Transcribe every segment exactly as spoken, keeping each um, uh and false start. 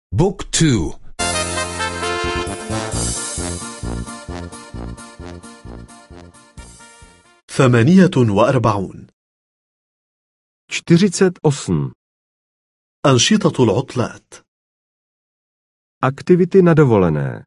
بوك تو. ثمانية وأربعون. čtyřicet osm. أنشطة العطلات. Aktivity na dovolené.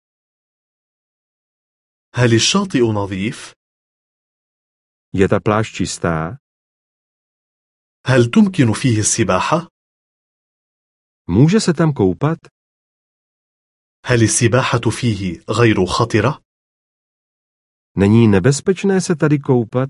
هل الشاطئ نظيف؟ Je ta pláž čistá? هل تمكن فيه السباحة؟ Může se tam koupat? هل السباحة فيه غير خطرة؟ Není nebezpečné se tady koupat?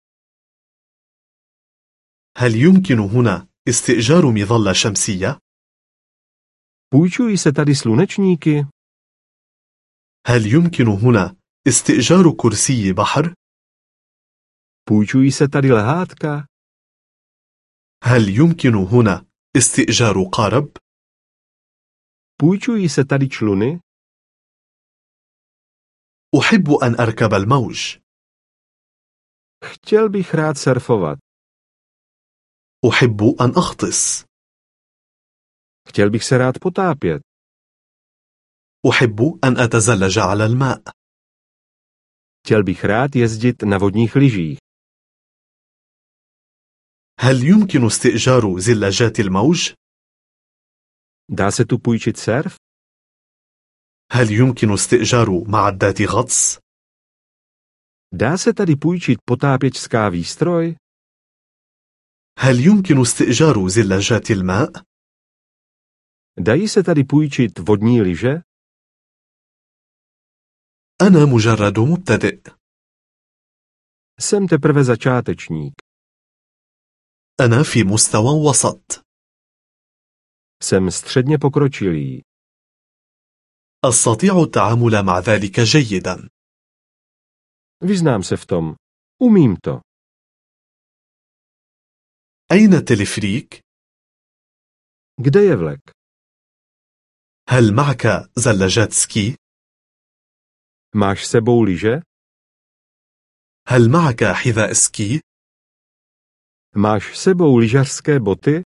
هل يمكن هنا استئجار مظلة شمسية؟ Půjčují se tady slunečníky? هل يمكن هنا استئجار كرسي بحر؟ Půjčují se tady lehátka? هل يمكن هنا استئجار قارب؟ Půjčují se tady čluny? أحب أن أركب الموج. Chtěl bych rád surfovat. أحب أن أغطس. Chtěl bych se rád potápět. أحب أن أتزلج على الماء. Chtěl bych rád jezdit na vodních lyžích. هل يمكن استئجار زلاجات الموج؟ Dá se tu půjčit surf? هل يمكن استئجار معدات غطس؟ Dá se tady půjčit potápěčská výstroj? هل يمكن استئجار زلاجات الماء؟ Dají se tady půjčit vodní lyže? أنا مجرد مبتدئ. Jsem teprve začátečník. أنا في مستوى وسط. Jsem středně pokročilý. أستطيع التعامل مع ذلك جيدا. Vyznám se v tom. Umím to. أين التلفريك؟ Kde je vlek? هل معك زلاجات سكي؟ Máš s sebou lyže? هل معك حذاء سكي؟ Máš s sebou lyžařské boty?